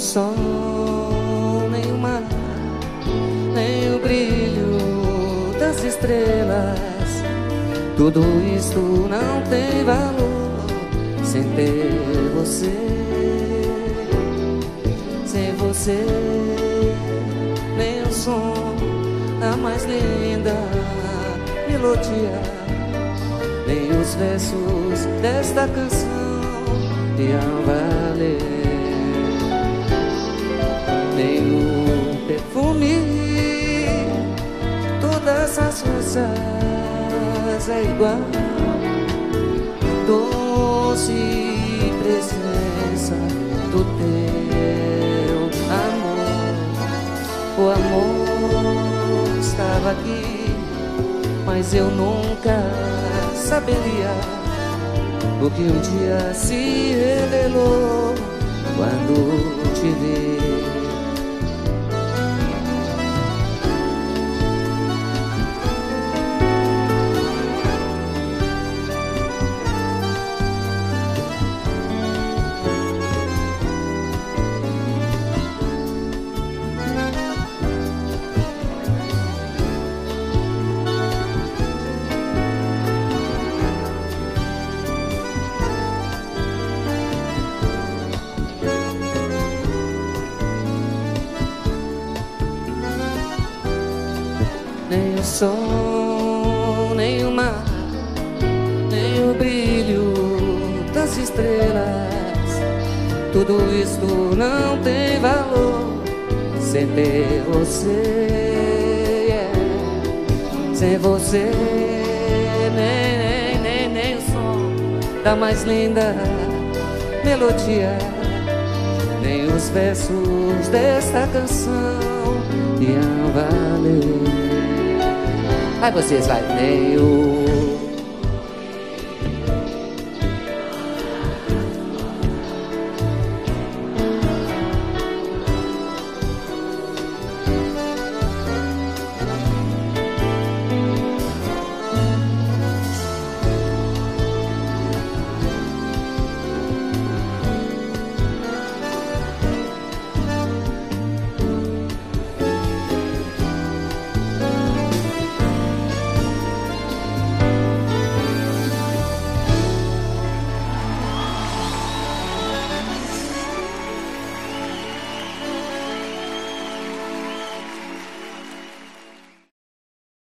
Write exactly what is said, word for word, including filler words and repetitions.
sol, nem o mar, nem o brilho das estrelas. Tudo isto não tem valor sem ter você. Sem você, nem o som da mais linda melodia, nem os versos desta canção iam valer, nem o perfume de todas as rosas é igual. Doce presença do teu amor. O amor estava aqui, mas eu nunca saberia o que um dia se revelou quando te vi. Nem o sol, nem o mar, nem o brilho das estrelas. Tudo isto não tem valor sem ter você, yeah. Sem você, nem, nem, nem, nem o som da mais linda melodia, nem os versos desta canção iam valer. Aí vocês vai, nem o